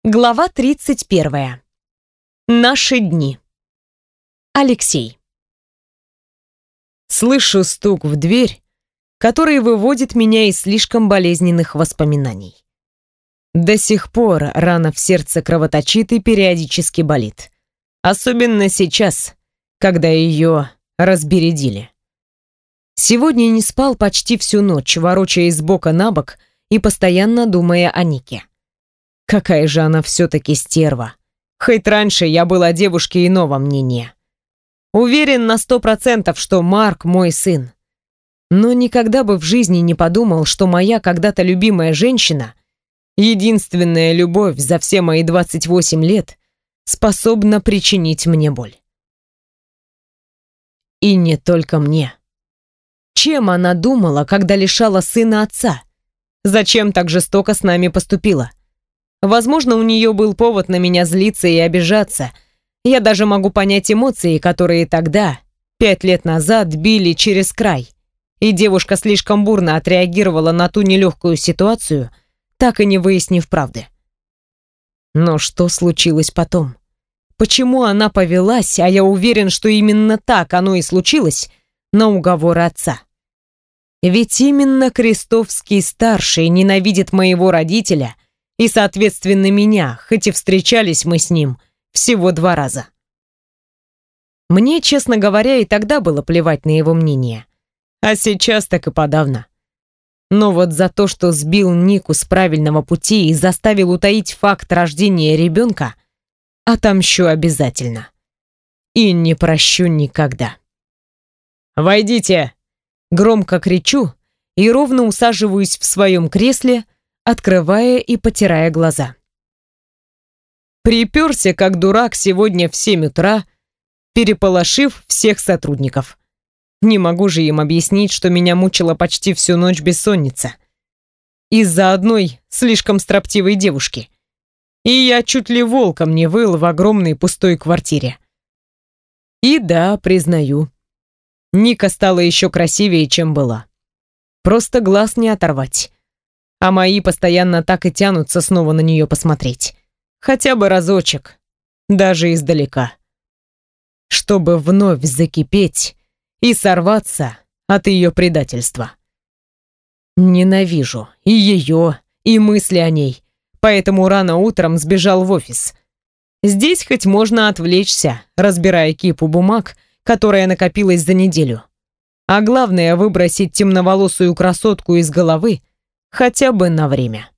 Глава 31. Наши дни. Алексей. Слышу стук в дверь, который выводит меня из слишком болезненных воспоминаний. До сих пор рана в сердце кровоточит и периодически болит. Особенно сейчас, когда ее разбередили. Сегодня не спал почти всю ночь, ворочаясь с бока на бок и постоянно думая о Нике. Какая же она все-таки стерва. Хоть раньше я был о девушке иного мнения. Уверен на 100%, что Марк мой сын. Но никогда бы в жизни не подумал, что моя когда-то любимая женщина, единственная любовь за все мои 28 лет, способна причинить мне боль. И не только мне. Чем она думала, когда лишала сына отца? Зачем так жестоко с нами поступила? Возможно, у нее был повод на меня злиться и обижаться. Я даже могу понять эмоции, которые тогда, 5 лет назад, били через край. И девушка слишком бурно отреагировала на ту нелегкую ситуацию, так и не выяснив правды. Но что случилось потом? Почему она повелась, а я уверен, что именно так оно и случилось, на уговоры отца? Ведь именно Крестовский-старший ненавидит моего родителя и, соответственно, меня, хоть и встречались мы с ним всего 2 раза. Мне, честно говоря, и тогда было плевать на его мнение. А сейчас так и подавно. Но вот за то, что сбил Нику с правильного пути и заставил утаить факт рождения ребенка, отомщу обязательно. И не прощу никогда. «Войдите!» Громко кричу и ровно усаживаюсь в своем кресле, открывая и потирая глаза. Приперся, как дурак, сегодня в 7 утра, переполошив всех сотрудников. Не могу же им объяснить, что меня мучила почти всю ночь бессонница. Из-за одной слишком строптивой девушки. И я чуть ли волком не выл в огромной пустой квартире. И да, признаю, Ника стала еще красивее, чем была. Просто глаз не оторвать. А мои постоянно так и тянутся снова на нее посмотреть. Хотя бы разочек, даже издалека. Чтобы вновь закипеть и сорваться от ее предательства. Ненавижу и ее, и мысли о ней, поэтому рано утром сбежал в офис. Здесь хоть можно отвлечься, разбирая кипу бумаг, которая накопилась за неделю. А главное, выбросить темноволосую красотку из головы хотя бы на время.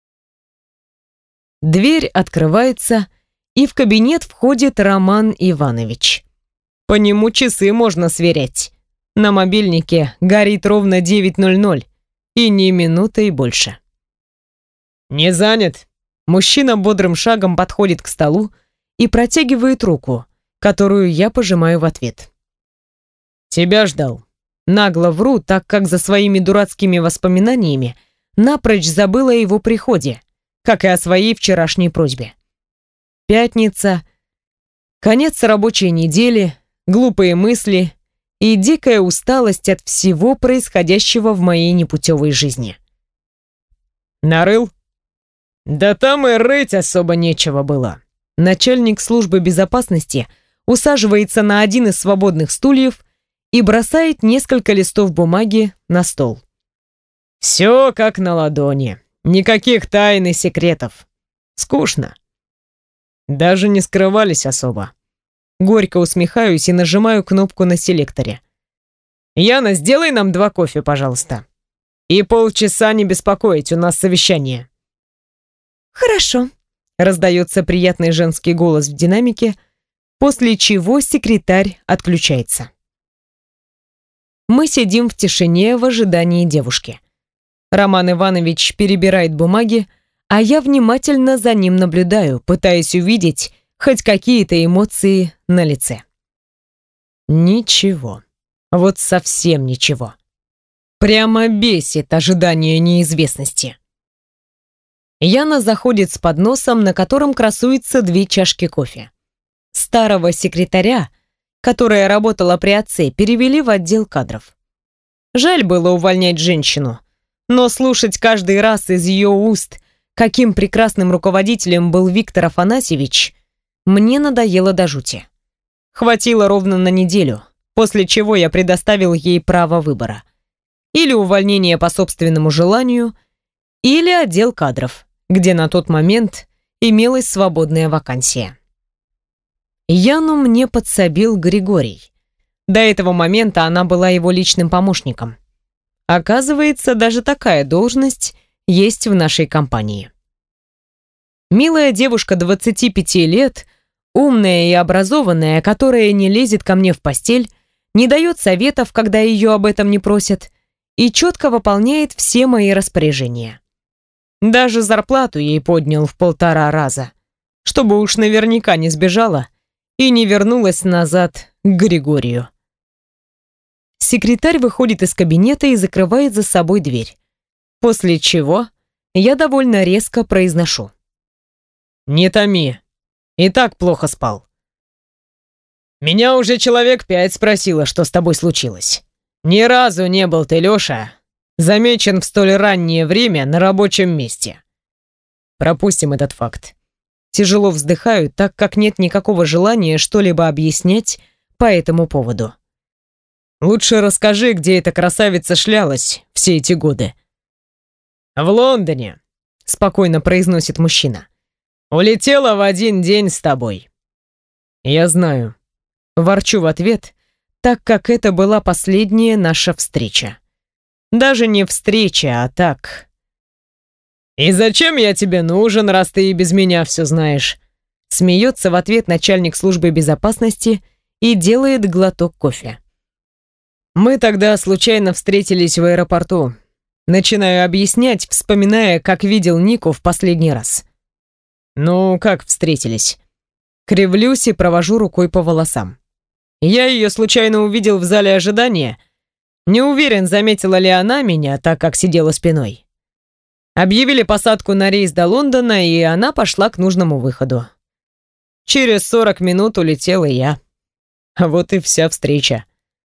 Дверь открывается, и в кабинет входит Роман Иванович. По нему часы можно сверять. На мобильнике горит ровно 9:00, и ни минутой больше. «Не занят?» Мужчина бодрым шагом подходит к столу и протягивает руку, которую я пожимаю в ответ. «Тебя ждал». Нагло вру, так как за своими дурацкими воспоминаниями напрочь забыла о его приходе, как и о своей вчерашней просьбе. Пятница, конец рабочей недели, глупые мысли и дикая усталость от всего происходящего в моей непутевой жизни. «Нарыл?» «Да там и рыть особо нечего было». Начальник службы безопасности усаживается на один из свободных стульев и бросает несколько листов бумаги на стол. Все как на ладони. Никаких тайн и секретов. Скучно. Даже не скрывались особо. Горько усмехаюсь и нажимаю кнопку на селекторе. «Яна, сделай нам 2 кофе, пожалуйста. И полчаса не беспокоить, у нас совещание». Хорошо. Раздается приятный женский голос в динамике, после чего секретарь отключается. Мы сидим в тишине в ожидании девушки. Роман Иванович перебирает бумаги, а я внимательно за ним наблюдаю, пытаясь увидеть хоть какие-то эмоции на лице. Ничего. Вот совсем ничего. Прямо бесит ожидание неизвестности. Яна заходит с подносом, на котором красуются 2 чашки кофе. Старого секретаря, которая работала при отце, перевели в отдел кадров. Жаль было увольнять женщину, но слушать каждый раз из ее уст, каким прекрасным руководителем был Виктор Афанасьевич, мне надоело до жути. Хватило ровно на неделю, после чего я предоставил ей право выбора. Или увольнение по собственному желанию, или отдел кадров, где на тот момент имелась свободная вакансия. Яну мне подсобил Григорий. До этого момента она была его личным помощником. Оказывается, даже такая должность есть в нашей компании. Милая девушка 25 лет, умная и образованная, которая не лезет ко мне в постель, не дает советов, когда ее об этом не просят, и четко выполняет все мои распоряжения. Даже зарплату ей поднял в 1,5 раза, чтобы уж наверняка не сбежала и не вернулась назад к Григорию. Секретарь выходит из кабинета и закрывает за собой дверь, после чего я довольно резко произношу: «Не томи, и так плохо спал. Меня уже человек 5 спросило, что с тобой случилось. Ни разу не был ты, Леша, замечен в столь раннее время на рабочем месте. Пропустим этот факт». Тяжело вздыхаю, так как нет никакого желания что-либо объяснять по этому поводу. Лучше расскажи, где эта красавица шлялась все эти годы. «В Лондоне», — спокойно произносит мужчина. «Улетела в один день с тобой». «Я знаю». Ворчу в ответ, так как это была последняя наша встреча. Даже не встреча, а так. «И зачем я тебе нужен, раз ты и без меня все знаешь?» Смеется в ответ начальник службы безопасности и делает глоток кофе. «Мы тогда случайно встретились в аэропорту. Начинаю объяснять, вспоминая, как видел Нику в последний раз». «Ну, как встретились?» Кривлюсь и провожу рукой по волосам. Я ее случайно увидел в зале ожидания. Не уверен, заметила ли она меня, так как сидела спиной. Объявили посадку на рейс до Лондона, и она пошла к нужному выходу. Через 40 минут улетела я. Вот и вся встреча.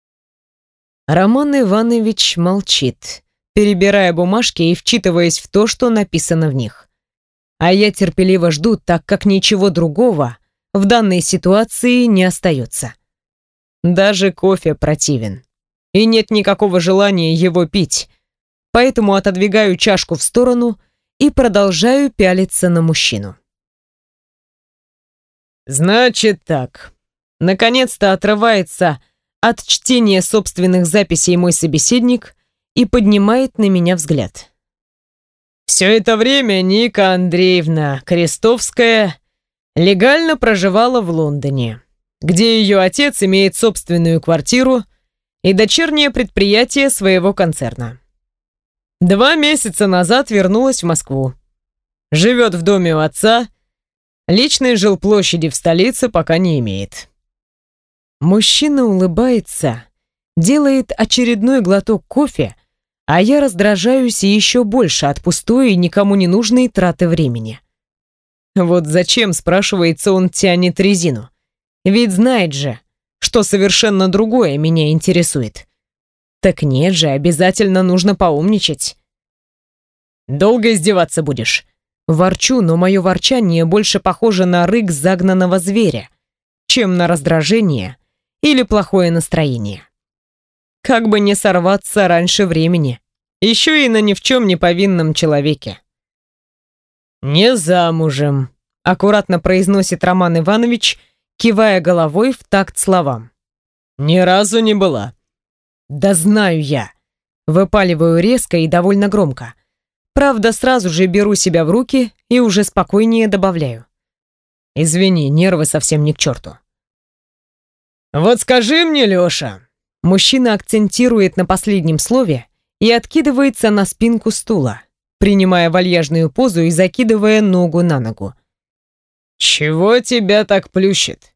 Роман Иванович молчит, перебирая бумажки и вчитываясь в то, что написано в них. А я терпеливо жду, так как ничего другого в данной ситуации не остается. Даже кофе противен. И нет никакого желания его пить. Поэтому отодвигаю чашку в сторону и продолжаю пялиться на мужчину. «Значит так». Наконец-то отрывается от чтения собственных записей мой собеседник и поднимает на меня взгляд. Все это время Ника Андреевна Крестовская легально проживала в Лондоне, где ее отец имеет собственную квартиру и дочернее предприятие своего концерна. 2 месяца назад вернулась в Москву. Живет в доме у отца, личной жилплощади в столице пока не имеет. Мужчина улыбается, делает очередной глоток кофе, а я раздражаюсь еще больше от пустой и никому не нужной траты времени. Вот зачем, спрашивается, он тянет резину? Ведь знает же, что совершенно другое меня интересует. Так нет же, обязательно нужно поумничать. «Долго издеваться будешь?» Ворчу, но мое ворчание больше похоже на рык загнанного зверя, чем на раздражение или плохое настроение. Как бы не сорваться раньше времени, еще и на ни в чем не повинном человеке. «Не замужем», — аккуратно произносит Роман Иванович, кивая головой в такт словам. «Ни разу не была». «Да знаю я». Выпаливаю резко и довольно громко. Правда, сразу же беру себя в руки и уже спокойнее добавляю. «Извини, нервы совсем не к черту». «Вот скажи мне, Леша». Мужчина акцентирует на последнем слове и откидывается на спинку стула, принимая вальяжную позу и закидывая ногу на ногу. «Чего тебя так плющит?»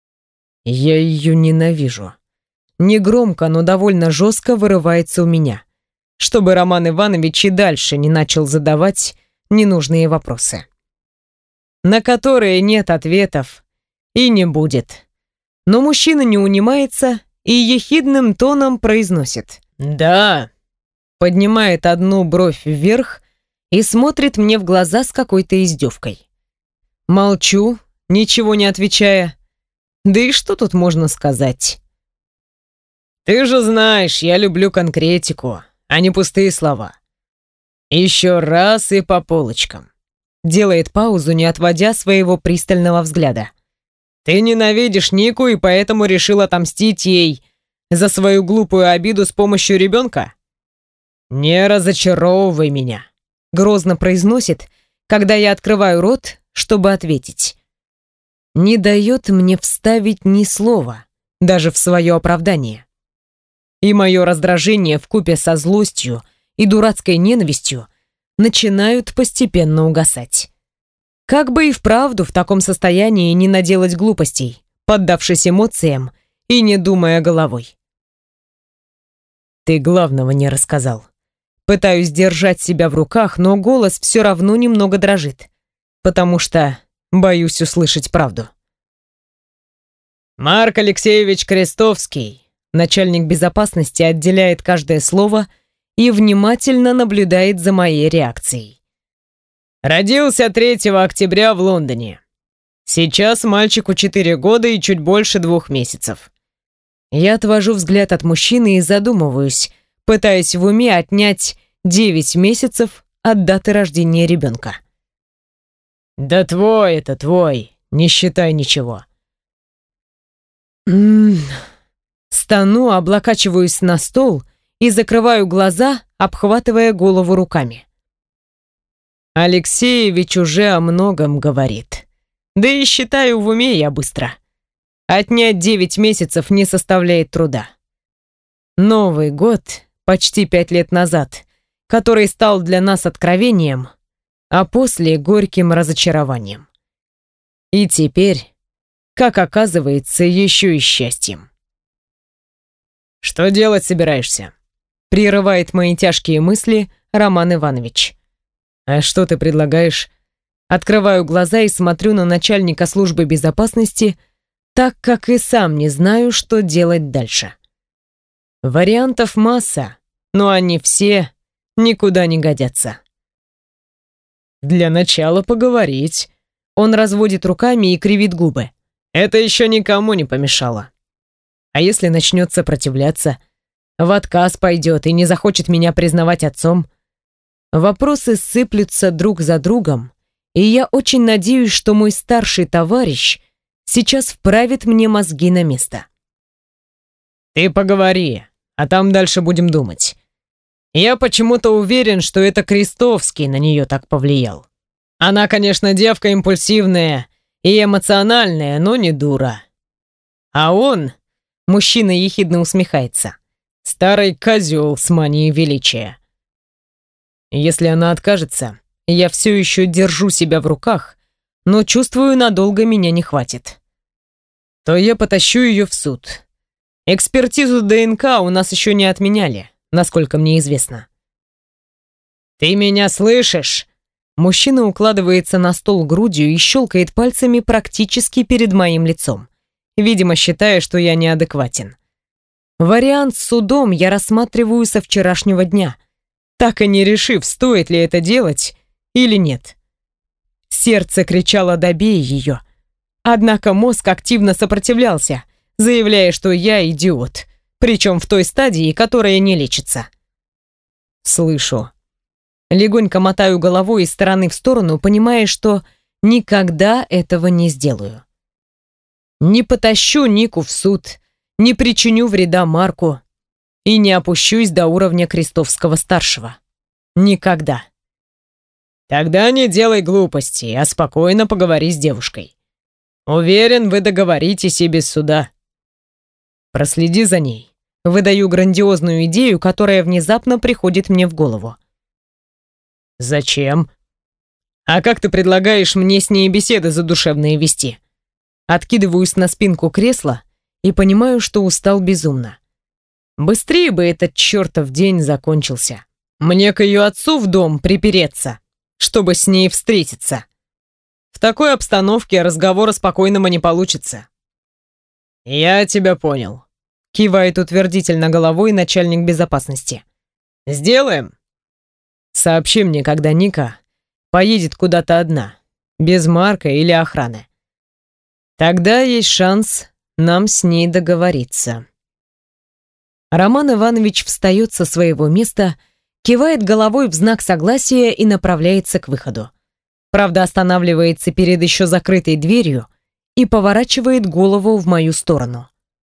Я ее ненавижу. Негромко, но довольно жестко вырывается у меня, чтобы Роман Иванович и дальше не начал задавать ненужные вопросы, на которые нет ответов и не будет. Но мужчина не унимается и ехидным тоном произносит: «Да», поднимает одну бровь вверх и смотрит мне в глаза с какой-то издевкой. Молчу, ничего не отвечая. Да и что тут можно сказать? Ты же знаешь, я люблю конкретику, а не пустые слова. Еще раз и по полочкам. Делает паузу, не отводя своего пристального взгляда. Ты ненавидишь Нику и поэтому решил отомстить ей за свою глупую обиду с помощью ребенка? Не разочаровывай меня, грозно произносит, когда я открываю рот, чтобы ответить. Не дает мне вставить ни слова, даже в свое оправдание. И мое раздражение вкупе со злостью и дурацкой ненавистью начинают постепенно угасать. Как бы и вправду в таком состоянии не наделать глупостей, поддавшись эмоциям и не думая головой. Ты главного не рассказал. Пытаюсь держать себя в руках, но голос все равно немного дрожит, потому что боюсь услышать правду. Марк Алексеевич Крестовский, начальник безопасности, отделяет каждое слово и внимательно наблюдает за моей реакцией. Родился 3 октября в Лондоне. Сейчас мальчику 4 года и чуть больше 2 месяцев. Я отвожу взгляд от мужчины и задумываюсь, пытаясь в уме отнять 9 месяцев от даты рождения ребенка. Да твой это твой, не считай ничего. Стану, облокачиваюсь на стол и закрываю глаза, обхватывая голову руками. Алексеевич уже о многом говорит. Да и считаю в уме я быстро. Отнять 9 месяцев не составляет труда. Новый год, почти 5 лет назад, который стал для нас откровением, а после горьким разочарованием. И теперь, как оказывается, еще и счастьем. «Что делать собираешься?» Прерывает мои тяжкие мысли Роман Иванович. «А что ты предлагаешь?» Открываю глаза и смотрю на начальника службы безопасности, так как и сам не знаю, что делать дальше. Вариантов масса, но они все никуда не годятся. Для начала поговорить. Он разводит руками и кривит губы. Это еще никому не помешало. А если начнет сопротивляться, в отказ пойдет и не захочет меня признавать отцом? Вопросы сыплются друг за другом, и я очень надеюсь, что мой старший товарищ сейчас вправит мне мозги на место. Ты поговори, а там дальше будем думать. Я почему-то уверен, что это Крестовский на нее так повлиял. Она, конечно, девка импульсивная и эмоциональная, но не дура. А он, мужчина ехидно усмехается, старый козел с манией величия. Если она откажется, я все еще держу себя в руках, но чувствую, надолго меня не хватит. То я потащу ее в суд. Экспертизу ДНК у нас еще не отменяли, насколько мне известно. Ты меня слышишь? Мужчина укладывается на стол грудью и щелкает пальцами практически перед моим лицом, видимо, считая, что я неадекватен. Вариант с судом я рассматриваю со вчерашнего дня, так и не решив, стоит ли это делать или нет. Сердце кричало «добей ее», однако мозг активно сопротивлялся, заявляя, что я идиот, причем в той стадии, которая не лечится. Слышу. Легонько мотаю головой из стороны в сторону, понимая, что никогда этого не сделаю. Не потащу Нику в суд, не причиню вреда Марку и не опущусь до уровня Крестовского-старшего. Никогда. Тогда не делай глупостей, а спокойно поговори с девушкой. Уверен, вы договоритесь и без суда. Проследи за ней. Выдаю грандиозную идею, которая внезапно приходит мне в голову. Зачем? А как ты предлагаешь мне с ней беседы задушевные вести? Откидываюсь на спинку кресла и понимаю, что устал безумно. Быстрее бы этот чертов день закончился. Мне к ее отцу в дом припереться, чтобы с ней встретиться. В такой обстановке разговора спокойного не получится. Я тебя понял. Кивает утвердительно головой начальник безопасности. Сделаем. Сообщи мне, когда Ника поедет куда-то одна, без Марка или охраны. Тогда есть шанс нам с ней договориться». Роман Иванович встает со своего места, кивает головой в знак согласия и направляется к выходу. Правда, останавливается перед еще закрытой дверью и поворачивает голову в мою сторону.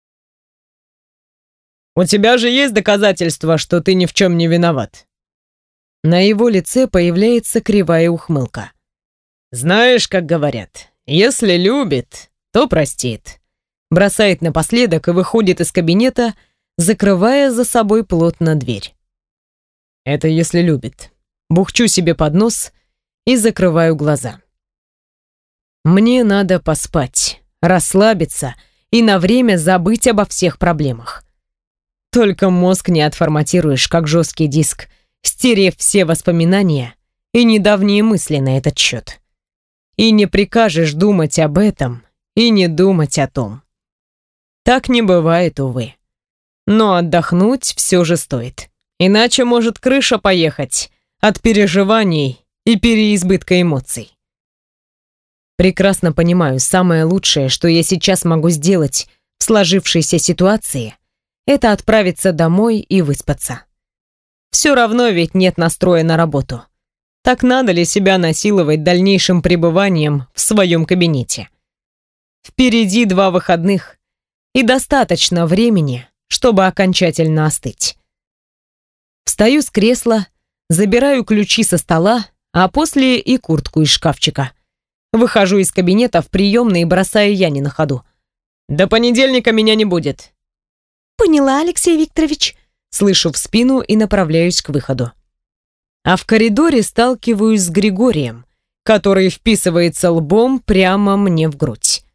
«У тебя же есть доказательства, что ты ни в чем не виноват?» На его лице появляется кривая ухмылка. «Знаешь, как говорят, если любит, то простит». Бросает напоследок и выходит из кабинета, закрывая за собой плотно дверь. Это если любит. Бухчу себе под нос и закрываю глаза. Мне надо поспать, расслабиться и на время забыть обо всех проблемах. Только мозг не отформатируешь, как жесткий диск, стерев все воспоминания и недавние мысли на этот счет. И не прикажешь думать об этом и не думать о том. Так не бывает, увы. Но отдохнуть все же стоит. Иначе может крыша поехать от переживаний и переизбытка эмоций. Прекрасно понимаю, самое лучшее, что я сейчас могу сделать в сложившейся ситуации, это отправиться домой и выспаться. Все равно ведь нет настроя на работу. Так надо ли себя насиловать дальнейшим пребыванием в своем кабинете? Впереди 2 выходных и достаточно времени, чтобы окончательно остыть. Встаю с кресла, забираю ключи со стола, а после и куртку из шкафчика. Выхожу из кабинета в приемной и бросаю Яне на ходу. «До понедельника меня не будет». «Поняла, Алексей Викторович». Слышу в спину и направляюсь к выходу. А в коридоре сталкиваюсь с Григорием, который вписывается лбом прямо мне в грудь.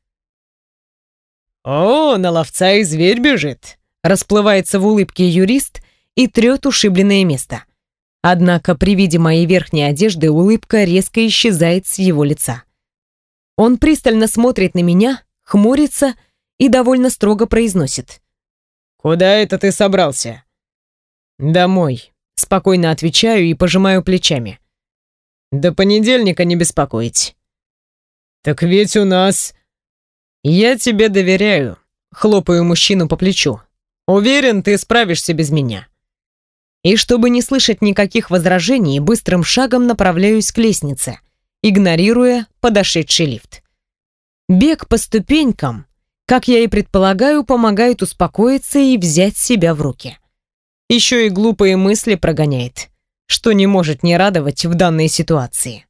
«О, на ловца и зверь бежит», расплывается в улыбке юрист и трет ушибленное место. Однако при виде моей верхней одежды улыбка резко исчезает с его лица. Он пристально смотрит на меня, хмурится и довольно строго произносит: «Куда это ты собрался?» «Домой», спокойно отвечаю и пожимаю плечами. «До понедельника не беспокоить». «Так ведь у нас...» «Я тебе доверяю», хлопаю мужчину по плечу. «Уверен, ты справишься без меня». И чтобы не слышать никаких возражений, быстрым шагом направляюсь к лестнице, игнорируя подошедший лифт. Бег по ступенькам, как я и предполагаю, помогает успокоиться и взять себя в руки. Еще и глупые мысли прогоняет, что не может не радовать в данной ситуации.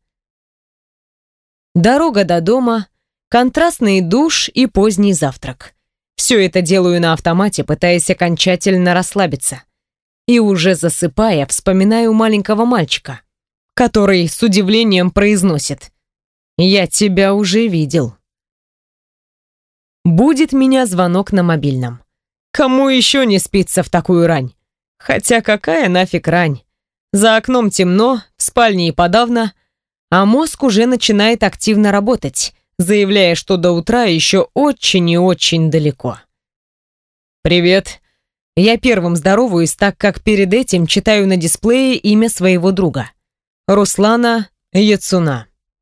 Дорога до дома, контрастный душ и поздний завтрак. Все это делаю на автомате, пытаясь окончательно расслабиться. И уже засыпая, вспоминаю маленького мальчика, который с удивлением произносит: «Я тебя уже видел». Будет меня звонок на мобильном. Кому еще не спится в такую рань? Хотя какая нафиг рань? За окном темно, в спальне и подавно, а мозг уже начинает активно работать, заявляя, что до утра еще очень и очень далеко. «Привет». Я первым здороваюсь, так как перед этим читаю на дисплее имя своего друга. Руслана Яцуна.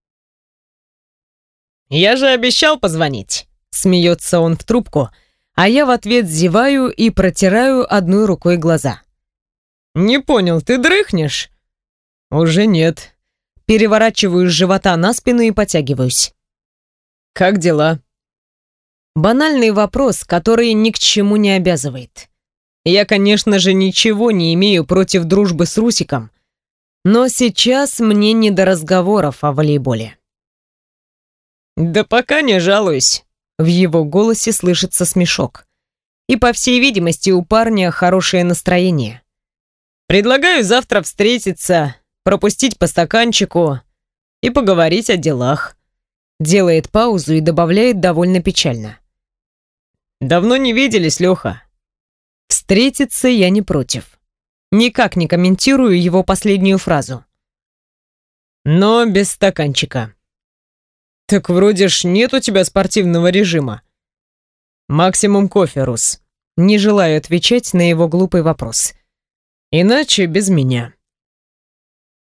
«Я же обещал позвонить», смеется он в трубку, а я в ответ зеваю и протираю одной рукой глаза. «Не понял, ты дрыхнешь?» «Уже нет». Переворачиваю с живота на спину и потягиваюсь. «Как дела?» Банальный вопрос, который ни к чему не обязывает. Я, конечно же, ничего не имею против дружбы с Русиком, но сейчас мне не до разговоров о волейболе. «Да пока не жалуюсь». В его голосе слышится смешок. И, по всей видимости, у парня хорошее настроение. «Предлагаю завтра встретиться, пропустить по стаканчику и поговорить о делах». Делает паузу и добавляет довольно печально: «Давно не виделись, Леха». Встретиться я не против. Никак не комментирую его последнюю фразу. Но без стаканчика. «Так вроде ж нет у тебя спортивного режима». «Максимум кофе, Рус». Не желаю отвечать на его глупый вопрос. «Иначе без меня».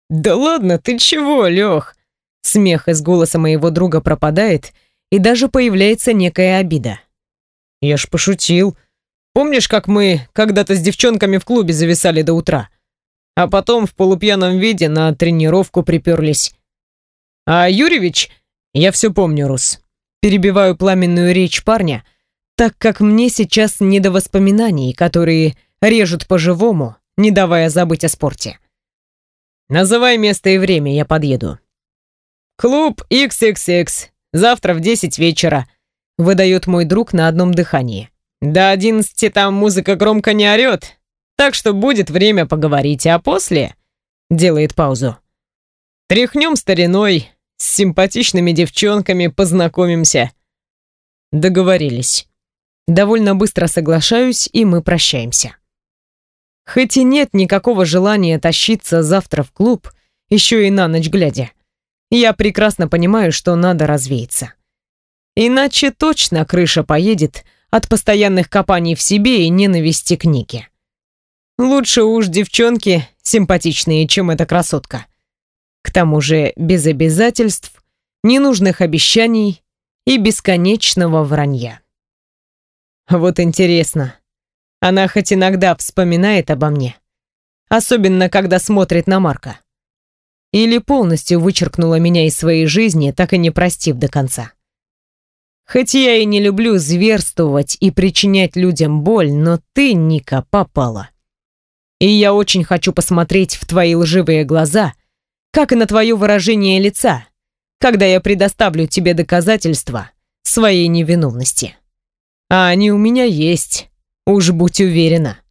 Да ладно, ты чего, Лех? Смех из голоса моего друга пропадает, и даже появляется некая обида. Я ж пошутил. Помнишь, как мы когда-то с девчонками в клубе зависали до утра? А потом в полупьяном виде на тренировку приперлись. А Юрьевич... Я все помню, Рус. Перебиваю пламенную речь парня, так как мне сейчас не до воспоминаний, которые режут по-живому, не давая забыть о спорте. Называй место и время, я подъеду. Клуб XXX. Завтра в 10 вечера. Выдает мой друг на одном дыхании. До 11 там музыка громко не орет, так что будет время поговорить, а после... Делает паузу. Тряхнем стариной, с симпатичными девчонками познакомимся. Договорились. Довольно быстро соглашаюсь, и мы прощаемся. Хоть и нет никакого желания тащиться завтра в клуб, еще и на ночь глядя, я прекрасно понимаю, что надо развеяться. Иначе точно крыша поедет от постоянных копаний в себе и ненависти к Нике. Лучше уж девчонки симпатичные, чем эта красотка. К тому же без обязательств, ненужных обещаний и бесконечного вранья. Вот интересно, она хоть иногда вспоминает обо мне, особенно когда смотрит на Марка, или полностью вычеркнула меня из своей жизни, так и не простив до конца. Хоть я и не люблю зверствовать и причинять людям боль, но ты, Ника, попала. И я очень хочу посмотреть в твои лживые глаза, как и на твое выражение лица, когда я предоставлю тебе доказательства своей невиновности. А они у меня есть, уж будь уверена.